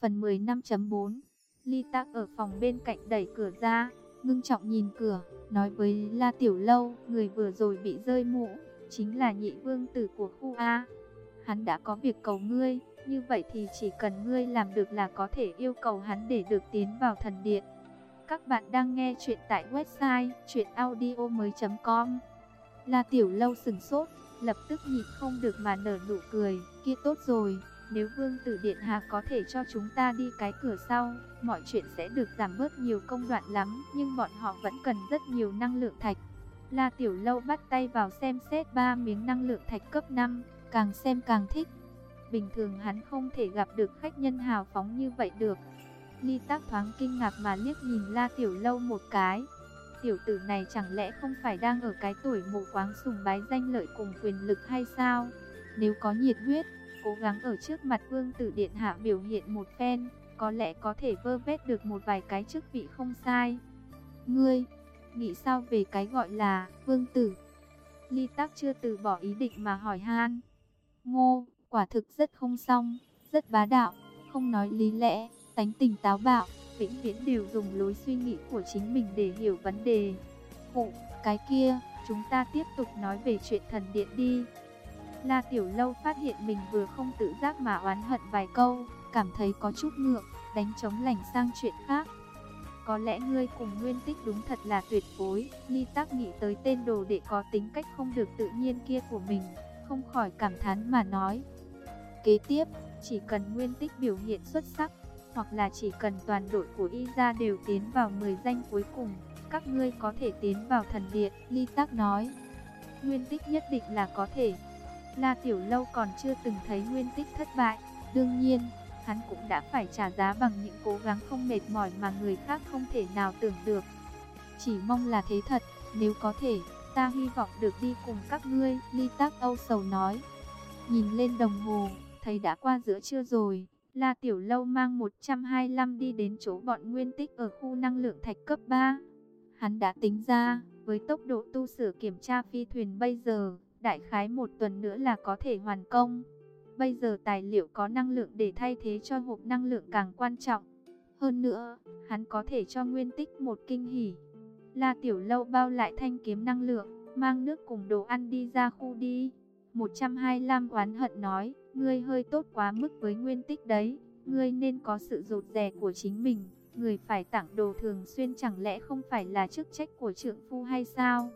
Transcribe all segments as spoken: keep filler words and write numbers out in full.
Phần mười lăm chấm bốn. Ly Tác ở phòng bên cạnh đẩy cửa ra, ngưng trọng nhìn cửa, nói với La Tiểu Lâu, người vừa rồi bị rơi mũ, chính là nhị vương tử của khu A. Hắn đã có việc cầu ngươi, như vậy thì chỉ cần ngươi làm được là có thể yêu cầu hắn để được tiến vào thần điện. Các bạn đang nghe chuyện tại website truyện audio mới chấm com. La Tiểu Lâu sừng sốt, lập tức nhịn không được mà nở nụ cười, kia tốt rồi. Nếu vương tử điện hạ có thể cho chúng ta đi cái cửa sau, mọi chuyện sẽ được giảm bớt nhiều công đoạn lắm, nhưng bọn họ vẫn cần rất nhiều năng lượng thạch. La Tiểu Lâu bắt tay vào xem xét ba miếng năng lượng thạch cấp năm, càng xem càng thích. Bình thường hắn không thể gặp được khách nhân hào phóng như vậy được. Ly Tác thoáng kinh ngạc mà liếc nhìn La Tiểu Lâu một cái. Tiểu tử này chẳng lẽ không phải đang ở cái tuổi mù quáng sùng bái danh lợi cùng quyền lực hay sao? Nếu có nhiệt huyết, cố gắng ở trước mặt vương tử điện hạ biểu hiện một phen, có lẽ có thể vơ vét được một vài cái chức vị không sai. Ngươi, nghĩ sao về cái gọi là vương tử? Ly Tác chưa từ bỏ ý định mà hỏi han. Ngô, quả thực rất không xong, rất bá đạo, không nói lý lẽ, tánh tình táo bạo, vĩnh viễn đều dùng lối suy nghĩ của chính mình để hiểu vấn đề. Phụ, cái kia, chúng ta tiếp tục nói về chuyện thần điện đi. La Tiểu Lâu phát hiện mình vừa không tự giác mà oán hận vài câu, cảm thấy có chút ngượng, đánh trống lảng sang chuyện khác. Có lẽ ngươi cùng Nguyên Tích đúng thật là tuyệt phối. Ly Tác nghĩ tới tên đồ đệ có tính cách không được tự nhiên kia của mình, không khỏi cảm thán mà nói. Kế tiếp, chỉ cần Nguyên Tích biểu hiện xuất sắc, hoặc là chỉ cần toàn đội của Y gia đều tiến vào mười danh cuối cùng, các ngươi có thể tiến vào thần điện. Ly Tác nói. Nguyên Tích nhất định là có thể. La Tiểu Lâu còn chưa từng thấy Nguyên Tích thất bại, đương nhiên, hắn cũng đã phải trả giá bằng những cố gắng không mệt mỏi mà người khác không thể nào tưởng được. Chỉ mong là thế thật, nếu có thể, ta hy vọng được đi cùng các ngươi. Ly Tác âu sầu nói. Nhìn lên đồng hồ, thấy đã qua giữa trưa rồi. La Tiểu Lâu mang một trăm hai mươi lăm đi đến chỗ bọn Nguyên Tích ở khu năng lượng thạch cấp ba. Hắn đã tính ra, với tốc độ tu sửa kiểm tra phi thuyền bây giờ, đại khái một tuần nữa là có thể hoàn công. Bây giờ tài liệu có năng lượng để thay thế cho hộp năng lượng càng quan trọng. Hơn nữa, hắn có thể cho Nguyên Tích một kinh hỉ. La Tiểu Lâu bao lại thanh kiếm năng lượng, mang nước cùng đồ ăn đi ra khu đi. một trăm hai mươi lăm oán hận nói, ngươi hơi tốt quá mức với Nguyên Tích đấy, ngươi nên có sự rụt rè của chính mình, người phải tặng đồ thường xuyên chẳng lẽ không phải là chức trách của trượng phu hay sao?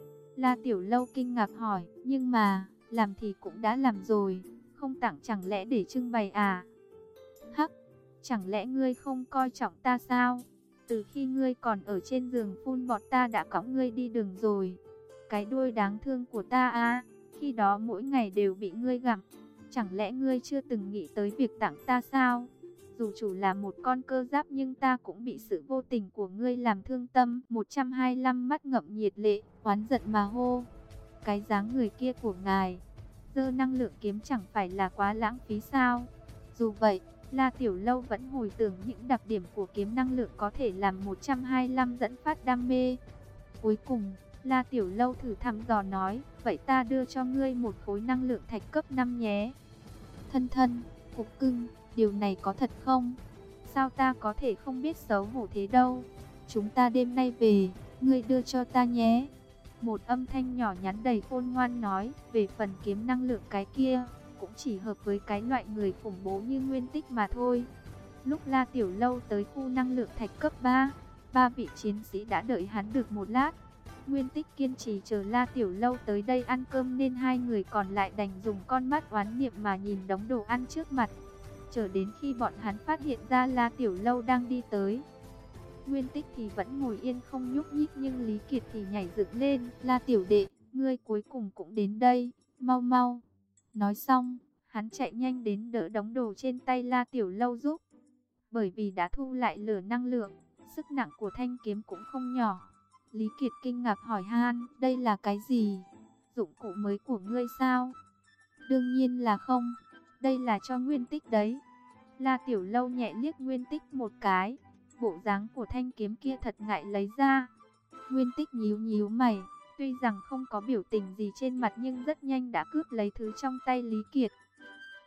La Tiểu Lâu kinh ngạc hỏi, nhưng mà, làm thì cũng đã làm rồi, không tặng chẳng lẽ để trưng bày à? Hắc, chẳng lẽ ngươi không coi trọng ta sao? Từ khi ngươi còn ở trên giường phun bọt ta đã cõng ngươi đi đường rồi. Cái đuôi đáng thương của ta à, khi đó mỗi ngày đều bị ngươi gặm. Chẳng lẽ ngươi chưa từng nghĩ tới việc tặng ta sao? Dù chủ là một con cơ giáp nhưng ta cũng bị sự vô tình của ngươi làm thương tâm. một trăm hai mươi lăm mắt ngậm nhiệt lệ, oán giận mà hô. Cái dáng người kia của ngài, giơ năng lượng kiếm chẳng phải là quá lãng phí sao? Dù vậy, La Tiểu Lâu vẫn hồi tưởng những đặc điểm của kiếm năng lượng có thể làm một trăm hai mươi lăm dẫn phát đam mê. Cuối cùng, La Tiểu Lâu thử thăm dò nói, vậy ta đưa cho ngươi một khối năng lượng thạch cấp năm nhé. Thân thân, cục cưng, điều này có thật không? Sao ta có thể không biết xấu hổ thế đâu? Chúng ta đêm nay về, ngươi đưa cho ta nhé. Một âm thanh nhỏ nhắn đầy khôn ngoan nói, về phần kiếm năng lượng cái kia, cũng chỉ hợp với cái loại người khủng bố như Nguyên Tích mà thôi. Lúc La Tiểu Lâu tới khu năng lượng thạch cấp ba, ba vị chiến sĩ đã đợi hắn được một lát. Nguyên Tích kiên trì chờ La Tiểu Lâu tới đây ăn cơm nên hai người còn lại đành dùng con mắt oán niệm mà nhìn đống đồ ăn trước mặt. Chờ đến khi bọn hắn phát hiện ra La Tiểu Lâu đang đi tới. Nguyên Tích thì vẫn ngồi yên không nhúc nhích nhưng Lý Kiệt thì nhảy dựng lên. La Tiểu đệ, ngươi cuối cùng cũng đến đây, mau mau. Nói xong, hắn chạy nhanh đến đỡ đống đồ trên tay La Tiểu Lâu giúp. Bởi vì đã thu lại lửa năng lượng, sức nặng của thanh kiếm cũng không nhỏ. Lý Kiệt kinh ngạc hỏi han, đây là cái gì? Dụng cụ mới của ngươi sao? Đương nhiên là không, đây là cho Nguyên Tích đấy. La Tiểu Lâu nhẹ liếc Nguyên Tích một cái, bộ dáng của thanh kiếm kia thật ngại lấy ra. Nguyên Tích nhíu nhíu mày, tuy rằng không có biểu tình gì trên mặt nhưng rất nhanh đã cướp lấy thứ trong tay Lý Kiệt.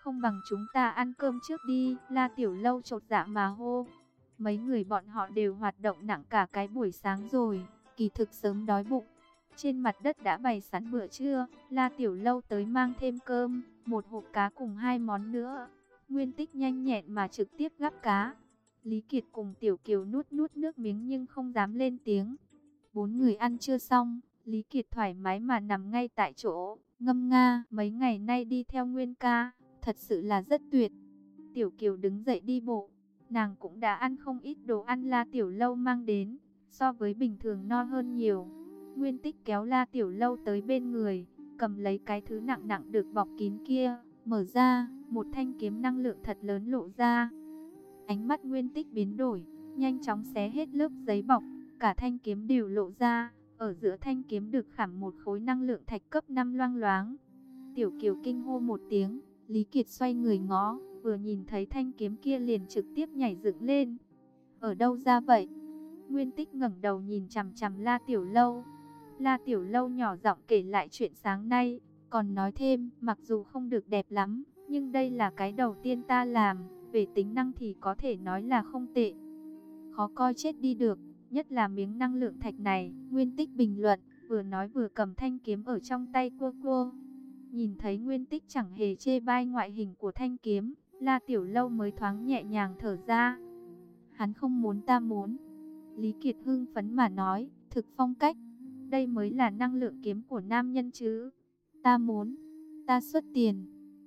không bằng chúng ta ăn cơm trước đi, La Tiểu Lâu chột dạ mà hô. Mấy người bọn họ đều hoạt động nặng cả cái buổi sáng rồi, kỳ thực sớm đói bụng. Trên mặt đất đã bày sẵn bữa trưa, La Tiểu Lâu tới mang thêm cơm, một hộp cá cùng hai món nữa. Nguyên Tích nhanh nhẹn mà trực tiếp gắp cá. Lý Kiệt cùng Tiểu Kiều nuốt nuốt nước miếng nhưng không dám lên tiếng. Bốn người ăn chưa xong, Lý Kiệt thoải mái mà nằm ngay tại chỗ, ngâm nga, mấy ngày nay đi theo Nguyên ca, thật sự là rất tuyệt. Tiểu Kiều đứng dậy đi bộ, nàng cũng đã ăn không ít đồ ăn La Tiểu Lâu mang đến, so với bình thường no hơn nhiều. Nguyên Tích kéo La Tiểu Lâu tới bên người, cầm lấy cái thứ nặng nặng được bọc kín kia, mở ra, một thanh kiếm năng lượng thật lớn lộ ra. Ánh mắt Nguyên Tích biến đổi, nhanh chóng xé hết lớp giấy bọc, cả thanh kiếm đều lộ ra, ở giữa thanh kiếm được khảm một khối năng lượng thạch cấp năm loang loáng. Tiểu Kiều kinh hô một tiếng, Lý Kiệt xoay người ngó, vừa nhìn thấy thanh kiếm kia liền trực tiếp nhảy dựng lên. Ở đâu ra vậy? Nguyên Tích ngẩng đầu nhìn chằm chằm La Tiểu Lâu. La Tiểu Lâu nhỏ giọng kể lại chuyện sáng nay, còn nói thêm, mặc dù không được đẹp lắm, nhưng đây là cái đầu tiên ta làm, về tính năng thì có thể nói là không tệ. Khó coi chết đi được, nhất là miếng năng lượng thạch này, Nguyên Tích bình luận, vừa nói vừa cầm thanh kiếm ở trong tay cua cua. Nhìn thấy Nguyên Tích chẳng hề chê bai ngoại hình của thanh kiếm, La Tiểu Lâu mới thoáng nhẹ nhàng thở ra. Hắn không muốn ta muốn. Lý Kiệt hưng phấn mà nói, thực phong cách. Đây mới là năng lượng kiếm của nam nhân chứ. Ta muốn, ta xuất tiền.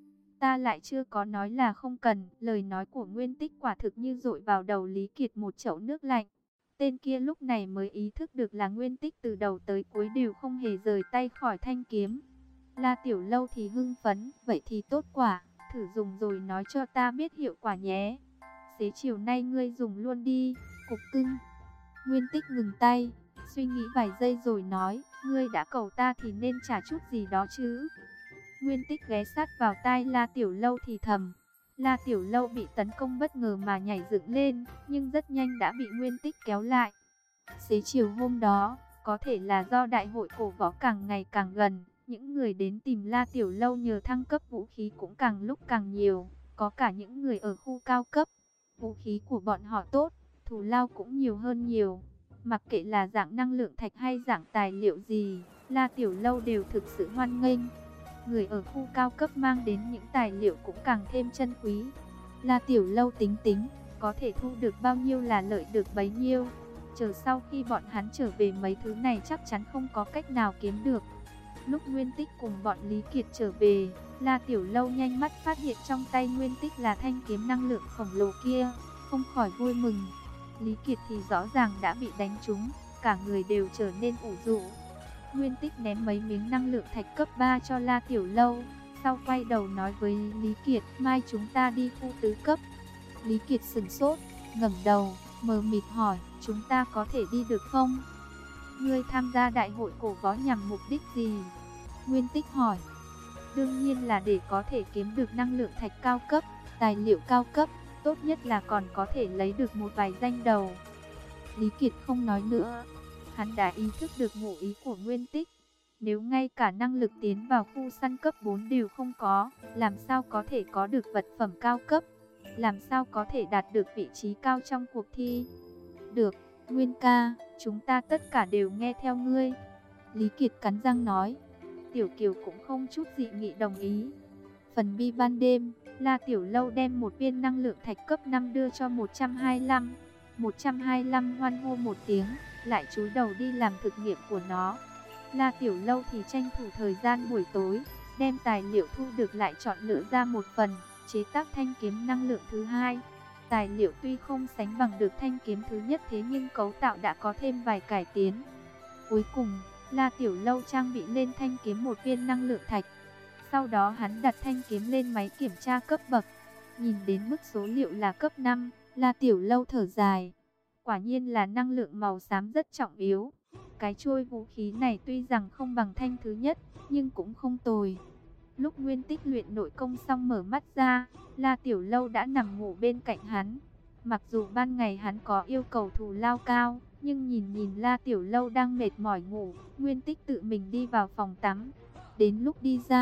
Ta lại chưa có nói là không cần. Lời nói của Nguyên Tích quả thực như dội vào đầu Lý Kiệt một chậu nước lạnh. Tên kia lúc này mới ý thức được là Nguyên Tích từ đầu tới cuối đều không hề rời tay khỏi thanh kiếm. La Tiểu Lâu thì hưng phấn, vậy thì tốt quả, thử dùng rồi nói cho ta biết hiệu quả nhé. Xế chiều nay ngươi dùng luôn đi, cục cưng. Nguyên Tích ngừng tay, suy nghĩ vài giây rồi nói, ngươi đã cầu ta thì nên trả chút gì đó chứ. Nguyên Tích ghé sát vào tai La Tiểu Lâu thì thầm. La Tiểu Lâu bị tấn công bất ngờ mà nhảy dựng lên, nhưng rất nhanh đã bị Nguyên Tích kéo lại. Xế chiều hôm đó, có thể là do đại hội cổ võ càng ngày càng gần, những người đến tìm La Tiểu Lâu nhờ thăng cấp vũ khí cũng càng lúc càng nhiều, có cả những người ở khu cao cấp. Vũ khí của bọn họ tốt, thù lao cũng nhiều hơn nhiều. Mặc kệ là dạng năng lượng thạch hay dạng tài liệu gì, La Tiểu Lâu đều thực sự hoan nghênh. Người ở khu cao cấp mang đến những tài liệu cũng càng thêm chân quý. La Tiểu Lâu tính tính, có thể thu được bao nhiêu là lợi được bấy nhiêu. Chờ sau khi bọn hắn trở về mấy thứ này chắc chắn không có cách nào kiếm được. Lúc Nguyên Tích cùng bọn Lý Kiệt trở về, La Tiểu Lâu nhanh mắt phát hiện trong tay Nguyên Tích là thanh kiếm năng lượng khổng lồ kia, không khỏi vui mừng. Lý Kiệt thì rõ ràng đã bị đánh trúng, cả người đều trở nên ủ rũ. Nguyên Tích ném mấy miếng năng lượng thạch cấp ba cho La Tiểu Lâu, sau quay đầu nói với Lý Kiệt, mai chúng ta đi khu tứ cấp. Lý Kiệt sửng sốt, ngẩng đầu, mờ mịt hỏi, chúng ta có thể đi được không? Ngươi tham gia đại hội cổ võ nhằm mục đích gì? Nguyên Tích hỏi. Đương nhiên là để có thể kiếm được năng lượng thạch cao cấp, tài liệu cao cấp, tốt nhất là còn có thể lấy được một vài danh đầu. Lý Kiệt không nói nữa. Hắn đã ý thức được ngụ ý của Nguyên Tích. Nếu ngay cả năng lực tiến vào khu săn cấp bốn đều không có, làm sao có thể có được vật phẩm cao cấp? Làm sao có thể đạt được vị trí cao trong cuộc thi? Được, Nguyên ca, chúng ta tất cả đều nghe theo ngươi. Lý Kiệt cắn răng nói. Tiểu Kiều cũng không chút dị nghị đồng ý. Phần bi ban đêm, La Tiểu Lâu đem một viên năng lượng thạch cấp năm đưa cho một trăm hai mươi lăm. một trăm hai mươi lăm hoan hô một tiếng, lại cúi đầu đi làm thực nghiệm của nó. La Tiểu Lâu thì tranh thủ thời gian buổi tối, đem tài liệu thu được lại chọn lựa ra một phần, chế tác thanh kiếm năng lượng thứ hai. Tài liệu tuy không sánh bằng được thanh kiếm thứ nhất thế nhưng cấu tạo đã có thêm vài cải tiến. Cuối cùng, La Tiểu Lâu trang bị lên thanh kiếm một viên năng lượng thạch. Sau đó hắn đặt thanh kiếm lên máy kiểm tra cấp bậc. Nhìn đến mức số liệu là cấp năm, La Tiểu Lâu thở dài. Quả nhiên là năng lượng màu xám rất trọng yếu. Cái trôi vũ khí này tuy rằng không bằng thanh thứ nhất, nhưng cũng không tồi. Lúc Nguyên Tích luyện nội công xong mở mắt ra, La Tiểu Lâu đã nằm ngủ bên cạnh hắn. Mặc dù ban ngày hắn có yêu cầu thù lao cao, nhưng nhìn nhìn La Tiểu Lâu đang mệt mỏi ngủ, Nguyên Tích tự mình đi vào phòng tắm. Đến lúc đi ra,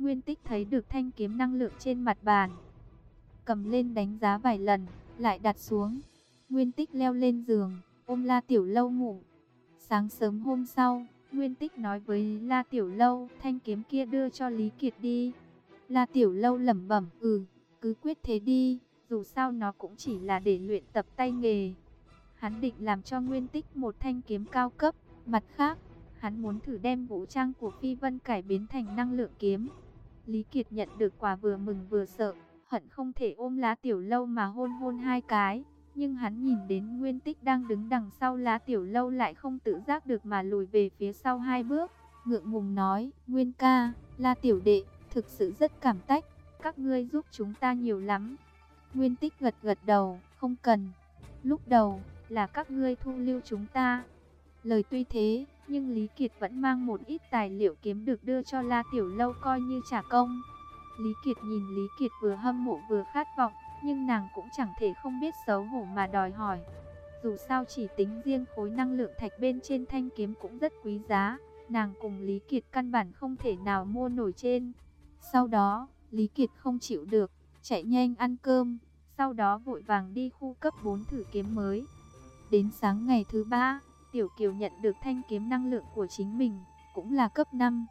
Nguyên Tích thấy được thanh kiếm năng lượng trên mặt bàn, cầm lên đánh giá vài lần, lại đặt xuống. Nguyên Tích leo lên giường, ôm La Tiểu Lâu ngủ. Sáng sớm hôm sau, Nguyên Tích nói với La Tiểu Lâu, thanh kiếm kia đưa cho Lý Kiệt đi. La Tiểu Lâu lẩm bẩm, ừ, cứ quyết thế đi, dù sao nó cũng chỉ là để luyện tập tay nghề. Hắn định làm cho Nguyên Tích một thanh kiếm cao cấp. Mặt khác, hắn muốn thử đem vũ trang của Phi Vân cải biến thành năng lượng kiếm. Lý Kiệt nhận được quả vừa mừng vừa sợ, hận không thể ôm La Tiểu Lâu mà hôn hôn hai cái. Nhưng hắn nhìn đến Nguyên Tích đang đứng đằng sau La Tiểu Lâu lại không tự giác được mà lùi về phía sau hai bước. Ngượng ngùng nói, Nguyên ca, La Tiểu đệ, thực sự rất cảm tách, các ngươi giúp chúng ta nhiều lắm. Nguyên Tích gật gật đầu, không cần. Lúc đầu, là các ngươi thu lưu chúng ta. Lời tuy thế, nhưng Lý Kiệt vẫn mang một ít tài liệu kiếm được đưa cho La Tiểu Lâu coi như trả công. Lý Kiệt nhìn Lý Kiệt vừa hâm mộ vừa khát vọng, nhưng nàng cũng chẳng thể không biết xấu hổ mà đòi hỏi. Dù sao chỉ tính riêng khối năng lượng thạch bên trên thanh kiếm cũng rất quý giá, nàng cùng Lý Kiệt căn bản không thể nào mua nổi trên. Sau đó, Lý Kiệt không chịu được, chạy nhanh ăn cơm, sau đó vội vàng đi khu cấp bốn thử kiếm mới. Đến sáng ngày thứ ba, Tiểu Kiều nhận được thanh kiếm năng lượng của chính mình, cũng là cấp năm.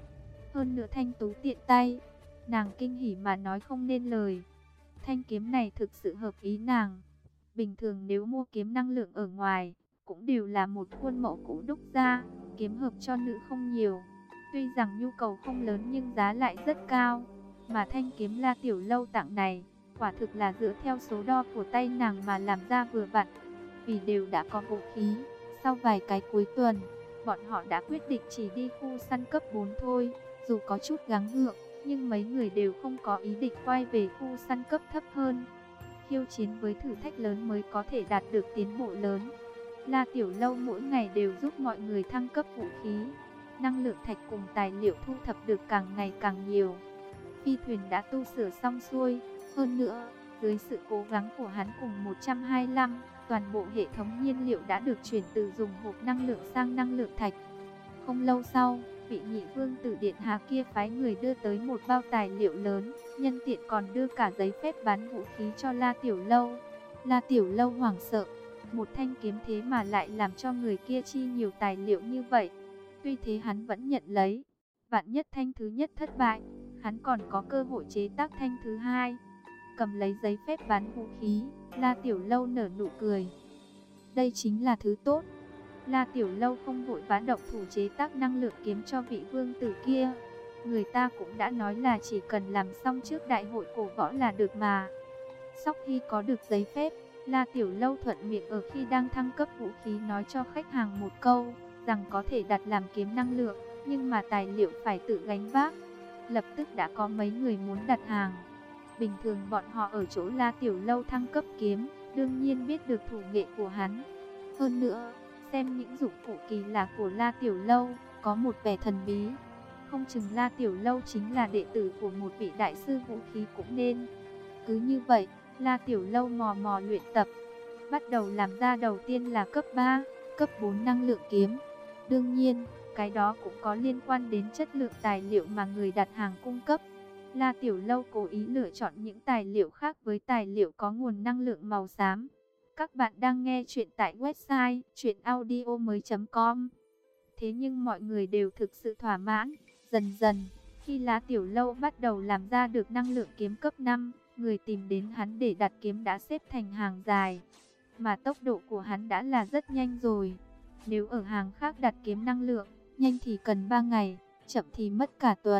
Hơn nữa thanh tú tiện tay, nàng kinh hỉ mà nói không nên lời. Thanh kiếm này thực sự hợp ý nàng. Bình thường nếu mua kiếm năng lượng ở ngoài, cũng đều là một khuôn mẫu cũ đúc ra, kiếm hợp cho nữ không nhiều. Tuy rằng nhu cầu không lớn nhưng giá lại rất cao. Mà thanh kiếm La Tiểu Lâu tặng này, quả thực là dựa theo số đo của tay nàng mà làm ra vừa vặn. Vì đều đã có vũ khí, sau vài cái cuối tuần, bọn họ đã quyết định chỉ đi khu săn cấp bốn thôi. Dù có chút gắng gượng, nhưng mấy người đều không có ý định quay về khu săn cấp thấp hơn. Khiêu chiến với thử thách lớn mới có thể đạt được tiến bộ lớn. La Tiểu Lâu mỗi ngày đều giúp mọi người thăng cấp vũ khí. Năng lượng thạch cùng tài liệu thu thập được càng ngày càng nhiều. Phi thuyền đã tu sửa xong xuôi. Hơn nữa, dưới sự cố gắng của hắn cùng một trăm hai mươi lăm, toàn bộ hệ thống nhiên liệu đã được chuyển từ dùng hộp năng lượng sang năng lượng thạch. Không lâu sau, vị nhị vương tử điện hạ kia phái người đưa tới một bao tài liệu lớn, nhân tiện còn đưa cả giấy phép bán vũ khí cho La Tiểu Lâu. La Tiểu Lâu hoảng sợ, một thanh kiếm thế mà lại làm cho người kia chi nhiều tài liệu như vậy. Tuy thế hắn vẫn nhận lấy, vạn nhất thanh thứ nhất thất bại, hắn còn có cơ hội chế tác thanh thứ hai. Cầm lấy giấy phép bán vũ khí, La Tiểu Lâu nở nụ cười. Đây chính là thứ tốt. La Tiểu Lâu không vội vã động thủ chế tác năng lượng kiếm cho vị vương tử kia. Người ta cũng đã nói là chỉ cần làm xong trước đại hội cổ võ là được mà. Sau khi có được giấy phép, La Tiểu Lâu thuận miệng ở khi đang thăng cấp vũ khí nói cho khách hàng một câu, rằng có thể đặt làm kiếm năng lượng, nhưng mà tài liệu phải tự gánh vác. Lập tức đã có mấy người muốn đặt hàng. Bình thường bọn họ ở chỗ La Tiểu Lâu thăng cấp kiếm, đương nhiên biết được thủ nghệ của hắn. Hơn nữa, xem những dụng cụ kỳ lạ của La Tiểu Lâu, có một vẻ thần bí. Không chừng La Tiểu Lâu chính là đệ tử của một vị đại sư vũ khí cũng nên. Cứ như vậy, La Tiểu Lâu mò mò luyện tập. Bắt đầu làm ra đầu tiên là cấp ba, cấp bốn năng lượng kiếm. Đương nhiên, cái đó cũng có liên quan đến chất lượng tài liệu mà người đặt hàng cung cấp. La Tiểu Lâu cố ý lựa chọn những tài liệu khác với tài liệu có nguồn năng lượng màu xám. Các bạn đang nghe chuyện tại website truyện audio mới chấm com. Thế nhưng mọi người đều thực sự thỏa mãn. Dần dần, khi La Tiểu Lâu bắt đầu làm ra được năng lượng kiếm cấp năm, người tìm đến hắn để đặt kiếm đã xếp thành hàng dài. Mà tốc độ của hắn đã là rất nhanh rồi. Nếu ở hàng khác đặt kiếm năng lượng, nhanh thì cần ba ngày, chậm thì mất cả tuần.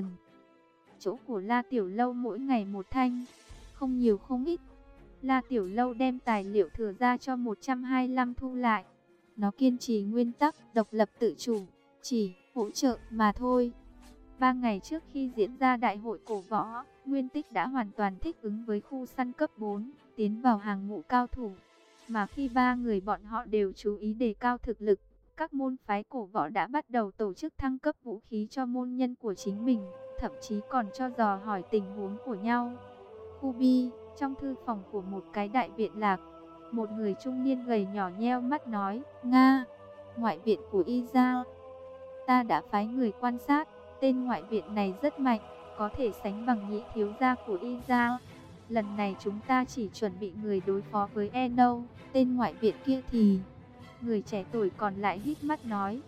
Chỗ của La Tiểu Lâu mỗi ngày một thanh, không nhiều không ít. La Tiểu Lâu đem tài liệu thừa ra cho một trăm hai mươi lăm thu lại. Nó kiên trì nguyên tắc độc lập tự chủ, chỉ hỗ trợ mà thôi. Ba ngày trước khi diễn ra đại hội cổ võ, Nguyên Tích đã hoàn toàn thích ứng với khu săn cấp bốn, tiến vào hàng ngũ cao thủ. Mà khi ba người bọn họ đều chú ý đề cao thực lực, các môn phái cổ võ đã bắt đầu tổ chức thăng cấp vũ khí cho môn nhân của chính mình, thậm chí còn cho dò hỏi tình huống của nhau. Khu Bi, trong thư phòng của một cái đại viện lạc, một người trung niên gầy nhỏ nheo mắt nói, Nga, ngoại viện của Y Giao. Ta đã phái người quan sát, tên ngoại viện này rất mạnh, có thể sánh bằng nhị thiếu gia của Y gia. Lần này chúng ta chỉ chuẩn bị người đối phó với Eno, tên ngoại viện kia thì... Người trẻ tuổi còn lại hít mắt nói.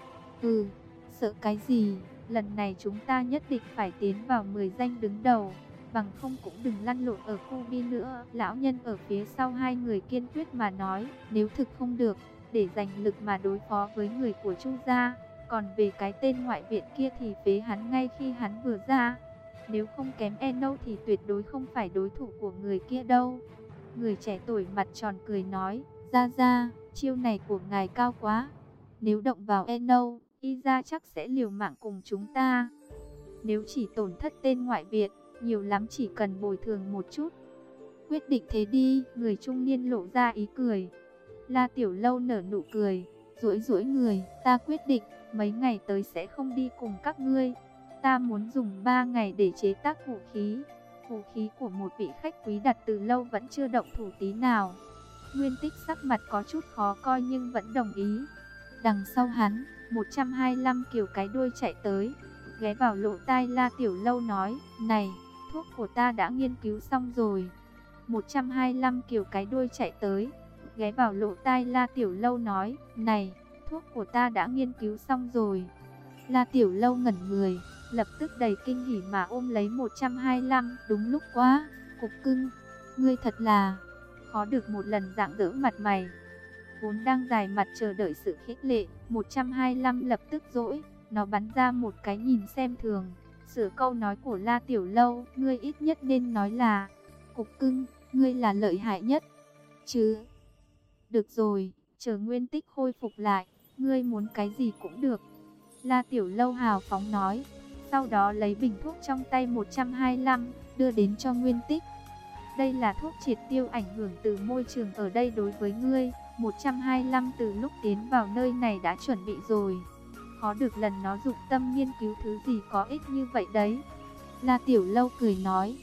Ừ, sợ cái gì, lần này chúng ta nhất định phải tiến vào mười danh đứng đầu, bằng không cũng đừng lăn lộn ở khu bi nữa. Lão nhân ở phía sau hai người kiên quyết mà nói, nếu thực không được, để dành lực mà đối phó với người của Chu gia. Còn về cái tên ngoại viện kia thì phế hắn ngay khi hắn vừa ra. Nếu không kém Eno thì tuyệt đối không phải đối thủ của người kia đâu. Người trẻ tuổi mặt tròn cười nói, ra ra, chiêu này của ngài cao quá. Nếu động vào Eno, Y gia chắc sẽ liều mạng cùng chúng ta. Nếu chỉ tổn thất tên ngoại viện, nhiều lắm chỉ cần bồi thường một chút. Quyết định thế đi, người trung niên lộ ra ý cười. La Tiểu Lâu nở nụ cười, duỗi duỗi người, ta quyết định, mấy ngày tới sẽ không đi cùng các ngươi. Ta muốn dùng ba ngày để chế tác vũ khí. Vũ khí của một vị khách quý đặt từ lâu vẫn chưa động thủ tí nào. Nguyên Tích sắc mặt có chút khó coi nhưng vẫn đồng ý. Đằng sau hắn, một trăm hai mươi lăm kiểu cái đuôi chạy tới, ghé vào lỗ tai La Tiểu Lâu nói, này, thuốc của ta đã nghiên cứu xong rồi. một trăm hai mươi lăm kiểu cái đuôi chạy tới, ghé vào lỗ tai La Tiểu Lâu nói, này, thuốc của ta đã nghiên cứu xong rồi. La Tiểu Lâu ngẩn người, lập tức đầy kinh hỉ mà ôm lấy một trăm hai mươi lăm, đúng lúc quá, Cục Cưng, ngươi thật là khó được một lần rạng rỡ mặt mày. Vốn đang dài mặt chờ đợi sự khích lệ, một trăm hai mươi lăm lập tức dỗi, nó bắn ra một cái nhìn xem thường, sửa câu nói của La Tiểu Lâu, ngươi ít nhất nên nói là, Cục Cưng, ngươi là lợi hại nhất, chứ. Được rồi, chờ Nguyên Tích khôi phục lại, ngươi muốn cái gì cũng được. La Tiểu Lâu hào phóng nói, sau đó lấy bình thuốc trong tay một trăm hai mươi lăm, đưa đến cho Nguyên Tích. Đây là thuốc triệt tiêu ảnh hưởng từ môi trường ở đây đối với ngươi. một trăm hai mươi lăm từ lúc tiến vào nơi này đã chuẩn bị rồi. Khó được lần nó dụng tâm nghiên cứu thứ gì có ích như vậy đấy. La Tiểu Lâu cười nói.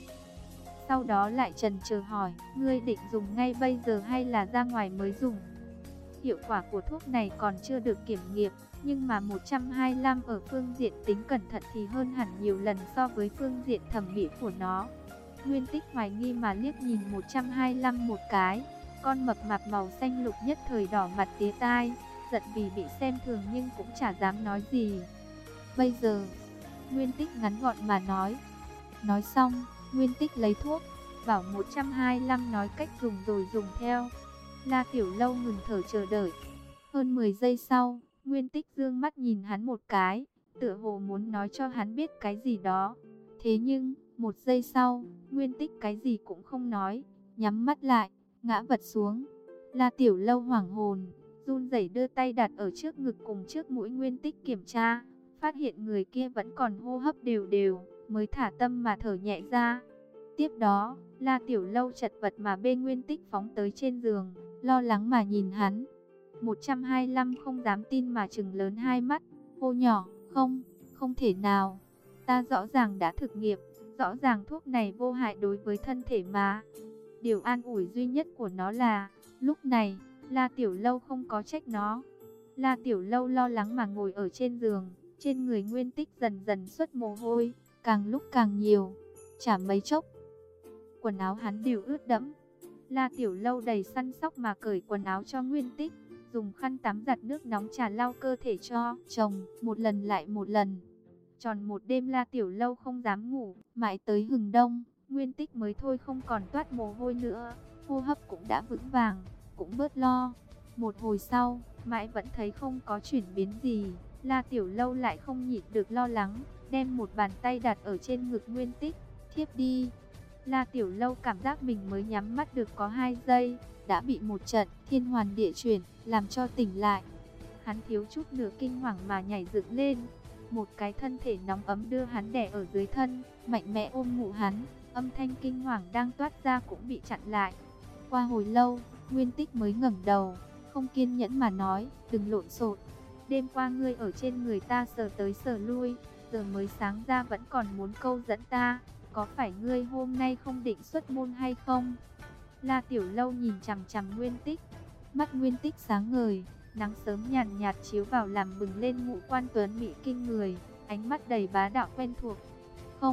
Sau đó lại chần chờ hỏi, ngươi định dùng ngay bây giờ hay là ra ngoài mới dùng? Hiệu quả của thuốc này còn chưa được kiểm nghiệm, nhưng mà một trăm hai mươi lăm ở phương diện tính cẩn thận thì hơn hẳn nhiều lần so với phương diện thẩm mỹ của nó. Nguyên Tích hoài nghi mà liếc nhìn một trăm hai mươi lăm một cái. Con mập mạp màu xanh lục nhất thời đỏ mặt tía tai, giận vì bị xem thường nhưng cũng chả dám nói gì. Bây giờ, Nguyên Tích ngắn gọn mà nói. Nói xong, Nguyên Tích lấy thuốc, bảo một trăm hai mươi lăm nói cách dùng rồi dùng theo. La Tiểu Lâu ngừng thở chờ đợi. Hơn mười giây sau, Nguyên Tích dương mắt nhìn hắn một cái, tựa hồ muốn nói cho hắn biết cái gì đó. Thế nhưng, một giây sau, Nguyên Tích cái gì cũng không nói, nhắm mắt lại, ngã vật xuống. La Tiểu Lâu hoảng hồn, run rẩy đưa tay đặt ở trước ngực cùng trước mũi Nguyên Tích kiểm tra, phát hiện người kia vẫn còn hô hấp đều đều, mới thả tâm mà thở nhẹ ra. Tiếp đó, La Tiểu Lâu chật vật mà bê Nguyên Tích phóng tới trên giường, lo lắng mà nhìn hắn. một trăm hai mươi lăm không dám tin mà trừng lớn hai mắt, hô nhỏ, không, không thể nào. Ta rõ ràng đã thực nghiệm, rõ ràng thuốc này vô hại đối với thân thể mà. Điều an ủi duy nhất của nó là, lúc này, La Tiểu Lâu không có trách nó. La Tiểu Lâu lo lắng mà ngồi ở trên giường, trên người Nguyên Tích dần dần xuất mồ hôi, càng lúc càng nhiều. Chả mấy chốc, quần áo hắn đều ướt đẫm. La Tiểu Lâu đầy săn sóc mà cởi quần áo cho Nguyên Tích, dùng khăn tắm giặt nước nóng trà lau cơ thể cho chồng, một lần lại một lần. Tròn một đêm La Tiểu Lâu không dám ngủ, mãi tới hừng đông, Nguyên Tích mới thôi không còn toát mồ hôi nữa, hô hấp cũng đã vững vàng, cũng bớt lo. Một hồi sau, mãi vẫn thấy không có chuyển biến gì, La Tiểu Lâu lại không nhịn được lo lắng, đem một bàn tay đặt ở trên ngực Nguyên Tích, thiếp đi. La Tiểu Lâu cảm giác mình mới nhắm mắt được có hai giây, đã bị một trận thiên hoàn địa chuyển, làm cho tỉnh lại. Hắn thiếu chút nữa kinh hoàng mà nhảy dựng lên, một cái thân thể nóng ấm đưa hắn đè ở dưới thân, mạnh mẽ ôm ngụ hắn, âm thanh kinh hoàng đang toát ra cũng bị chặn lại. Qua hồi lâu, Nguyên Tích mới ngẩng đầu, không kiên nhẫn mà nói, đừng lộn xộn. Đêm qua ngươi ở trên người ta sờ tới sờ lui, giờ mới sáng ra vẫn còn muốn câu dẫn ta, có phải ngươi hôm nay không định xuất môn hay không? La Tiểu Lâu nhìn chằm chằm Nguyên Tích, mắt Nguyên Tích sáng ngời, nắng sớm nhàn nhạt chiếu vào làm bừng lên ngũ quan tuấn mỹ kinh người, ánh mắt đầy bá đạo quen thuộc. Không,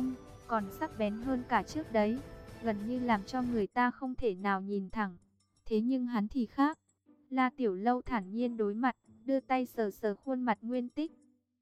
còn sắc bén hơn cả trước đấy, gần như làm cho người ta không thể nào nhìn thẳng. Thế nhưng hắn thì khác. La Tiểu Lâu thản nhiên đối mặt, đưa tay sờ sờ khuôn mặt Nguyên Tích.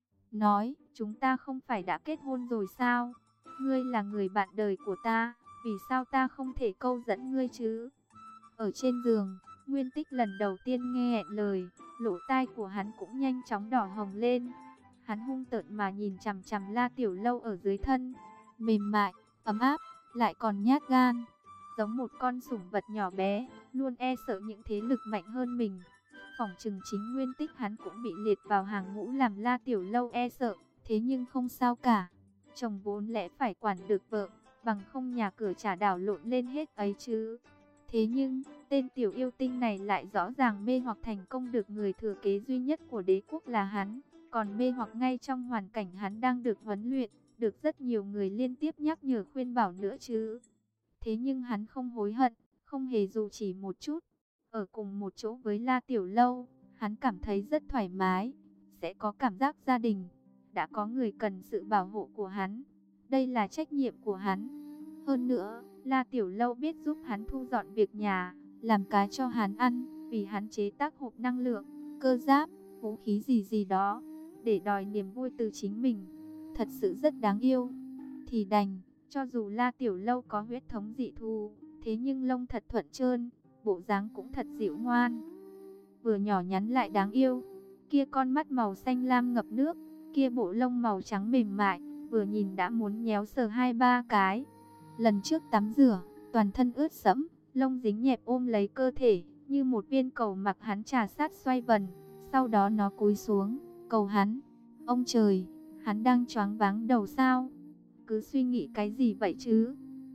Nói, chúng ta không phải đã kết hôn rồi sao? Ngươi là người bạn đời của ta, vì sao ta không thể câu dẫn ngươi chứ? Ở trên giường, Nguyên Tích lần đầu tiên nghe hẹn lời, lỗ tai của hắn cũng nhanh chóng đỏ hồng lên. Hắn hung tợn mà nhìn chằm chằm La Tiểu Lâu ở dưới thân, mềm mại, ấm áp, lại còn nhát gan, giống một con sủng vật nhỏ bé, luôn e sợ những thế lực mạnh hơn mình. Phỏng chừng chính Nguyên Tích hắn cũng bị liệt vào hàng ngũ làm La Tiểu Lâu e sợ, thế nhưng không sao cả. Chồng vốn lẽ phải quản được vợ, bằng không nhà cửa chả đảo lộn lên hết ấy chứ. Thế nhưng, tên tiểu yêu tinh này lại rõ ràng mê hoặc thành công được người thừa kế duy nhất của đế quốc là hắn, còn mê hoặc ngay trong hoàn cảnh hắn đang được huấn luyện, được rất nhiều người liên tiếp nhắc nhở khuyên bảo nữa chứ. Thế nhưng hắn không hối hận, không hề dù chỉ một chút. Ở cùng một chỗ với La Tiểu Lâu, hắn cảm thấy rất thoải mái, sẽ có cảm giác gia đình, đã có người cần sự bảo hộ của hắn. Đây là trách nhiệm của hắn. Hơn nữa, La Tiểu Lâu biết giúp hắn thu dọn việc nhà, làm cá cho hắn ăn, vì hắn chế tác hộp năng lượng, cơ giáp, vũ khí gì gì đó, để đòi niềm vui từ chính mình. Thật sự rất đáng yêu. Thì đành, cho dù La Tiểu Lâu có huyết thống dị thù, thế nhưng lông thật thuận trơn, bộ dáng cũng thật dịu ngoan. Vừa nhỏ nhắn lại đáng yêu. Kia con mắt màu xanh lam ngập nước, kia bộ lông màu trắng mềm mại, vừa nhìn đã muốn nhéo sờ hai ba cái. Lần trước tắm rửa, toàn thân ướt sẫm, lông dính nhẹp ôm lấy cơ thể, như một viên cầu mặc hắn trà sát xoay vần. Sau đó nó cúi xuống, cầu hắn. Ông trời, hắn đang choáng váng đầu sao? Cứ suy nghĩ cái gì vậy chứ?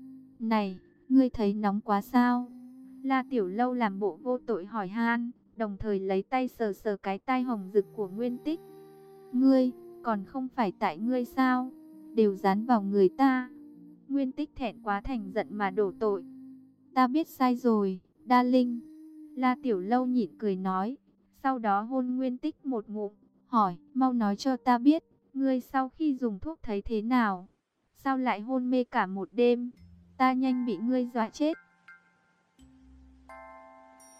Này, ngươi thấy nóng quá sao? La Tiểu Lâu làm bộ vô tội hỏi han, đồng thời lấy tay sờ sờ cái tai hồng rực của Nguyên Tích. Ngươi, còn không phải tại ngươi sao? Đều dán vào người ta. Nguyên Tích thẹn quá thành giận mà đổ tội. Ta biết sai rồi, Đa Linh. La Tiểu Lâu nhịn cười nói, sau đó hôn Nguyên Tích một ngụm, hỏi, mau nói cho ta biết, ngươi sau khi dùng thuốc thấy thế nào? Sao lại hôn mê cả một đêm? Ta nhanh bị ngươi dọa chết.